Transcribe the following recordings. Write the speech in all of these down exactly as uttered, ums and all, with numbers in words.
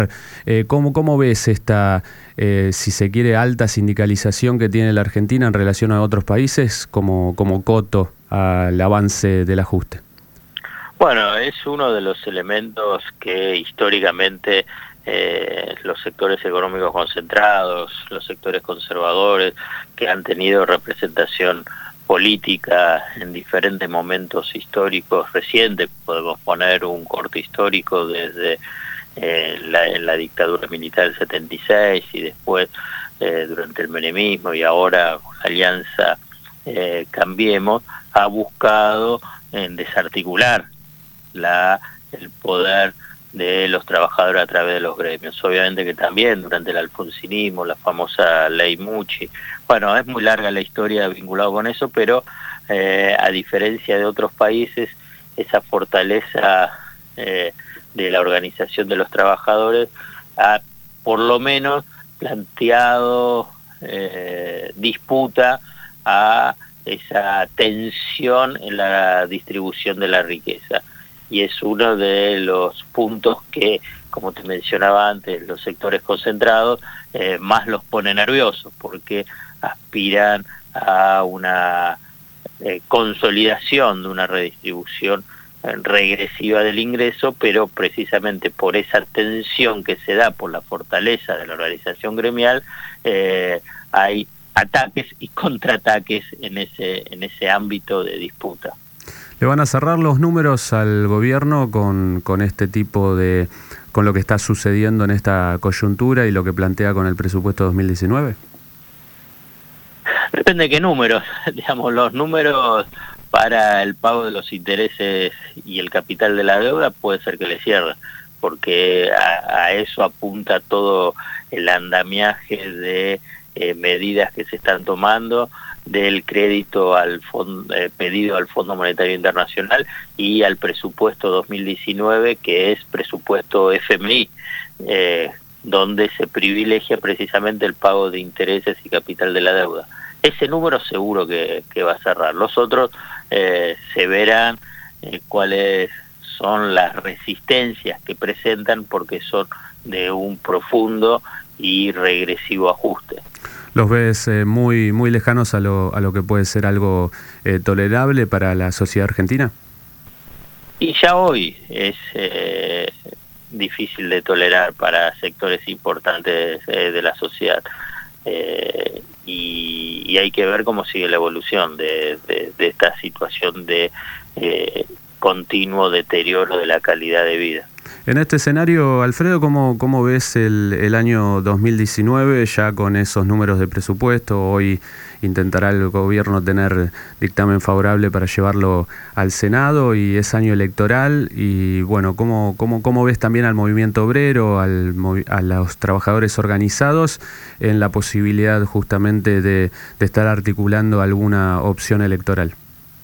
Eh, ¿cómo, ¿Cómo ves esta, eh, si se quiere, alta sindicalización que tiene la Argentina en relación a otros países como, como coto al avance del ajuste? Bueno, es uno de los elementos que históricamente eh, los sectores económicos concentrados, los sectores conservadores, que han tenido representación política en diferentes momentos históricos recientes, podemos poner un corte histórico desde eh, la, en la dictadura militar del setenta y seis y después eh, durante el menemismo y ahora Alianza eh, Cambiemos, ha buscado en desarticular La, el poder de los trabajadores a través de los gremios. Obviamente que también durante el alfonsinismo, la famosa ley Mucci, bueno, es muy larga la historia vinculada con eso, pero eh, a diferencia de otros países, esa fortaleza eh, de la organización de los trabajadores ha por lo menos planteado eh, disputa a esa tensión en la distribución de la riqueza. Y es uno de los puntos que, como te mencionaba antes, los sectores concentrados eh, más los pone nerviosos, porque aspiran a una eh, consolidación de una redistribución eh, regresiva del ingreso, pero precisamente por esa tensión que se da por la fortaleza de la organización gremial, eh, hay ataques y contraataques en ese, en ese ámbito de disputa. ¿Le van a cerrar los números al gobierno con, con este tipo de, con lo que está sucediendo en esta coyuntura y lo que plantea con el presupuesto dos mil diecinueve? Depende de qué números, digamos, los números para el pago de los intereses y el capital de la deuda puede ser que le cierren, porque a, a eso apunta todo el andamiaje de eh, medidas que se están tomando, del crédito al fondo, eh, pedido al Fondo Monetario Internacional y al presupuesto dos mil diecinueve, que es presupuesto F M I, eh, donde se privilegia precisamente el pago de intereses y capital de la deuda. Ese número seguro que, que va a cerrar. Los otros eh, se verán eh, cuáles son las resistencias que presentan, porque son de un profundo y regresivo ajuste. ¿Los ves eh, muy muy lejanos a lo, a lo que puede ser algo eh, tolerable para la sociedad argentina? Y ya hoy es eh, difícil de tolerar para sectores importantes eh, de la sociedad. Eh, y, y hay que ver cómo sigue la evolución de, de, de esta situación de eh, continuo deterioro de la calidad de vida. En este escenario, Alfredo, ¿cómo, cómo ves el, el año dos mil diecinueve ya con esos números de presupuesto? Hoy intentará el gobierno tener dictamen favorable para llevarlo al Senado y es año electoral. Y bueno, ¿cómo, cómo, cómo ves también al movimiento obrero, al, a los trabajadores organizados en la posibilidad justamente de, de estar articulando alguna opción electoral?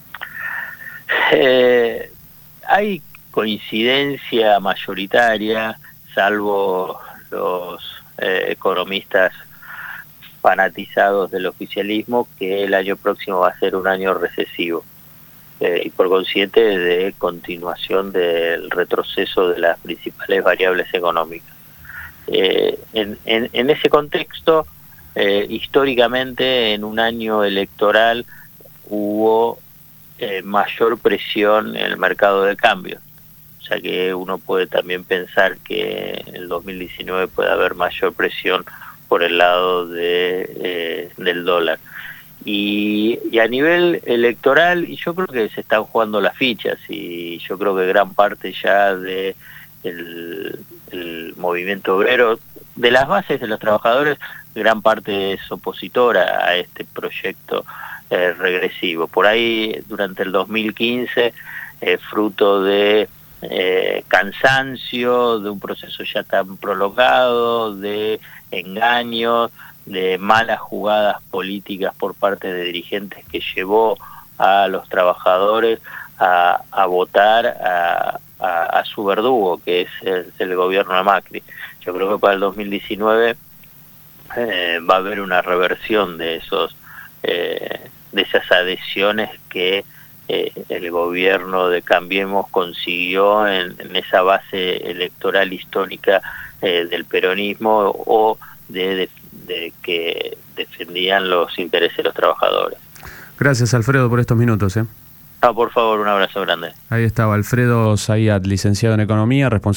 Eh, hay coincidencia mayoritaria, salvo los eh, economistas fanatizados del oficialismo, que el año próximo va a ser un año recesivo eh, y por consiguiente de continuación del retroceso de las principales variables económicas. Eh, en, en, en ese contexto, eh, históricamente en un año electoral hubo eh, mayor presión en el mercado de cambio. O sea que uno puede también pensar que en el dos mil diecinueve puede haber mayor presión por el lado de, eh, del dólar. Y, y a nivel electoral, y yo creo que se están jugando las fichas, y yo creo que gran parte ya de el, el movimiento obrero, de las bases de los trabajadores, gran parte es opositora a este proyecto eh, regresivo. Por ahí, durante el dos mil quince, eh, fruto de Eh, cansancio, de un proceso ya tan prolongado, de engaños, de malas jugadas políticas por parte de dirigentes que llevó a los trabajadores a, a votar a, a, a su verdugo, que es el, el gobierno de Macri. Yo creo que para el dos mil diecinueve eh, va a haber una reversión de esos eh, de esas adhesiones que eh, el gobierno de Cambiemos consiguió en, en esa base electoral histórica eh, del peronismo o de, de, de que defendían los intereses de los trabajadores. Gracias, Alfredo, por estos minutos. ¿eh? Ah, por favor, un abrazo grande. Ahí estaba Alfredo Zayat, licenciado en Economía, responsable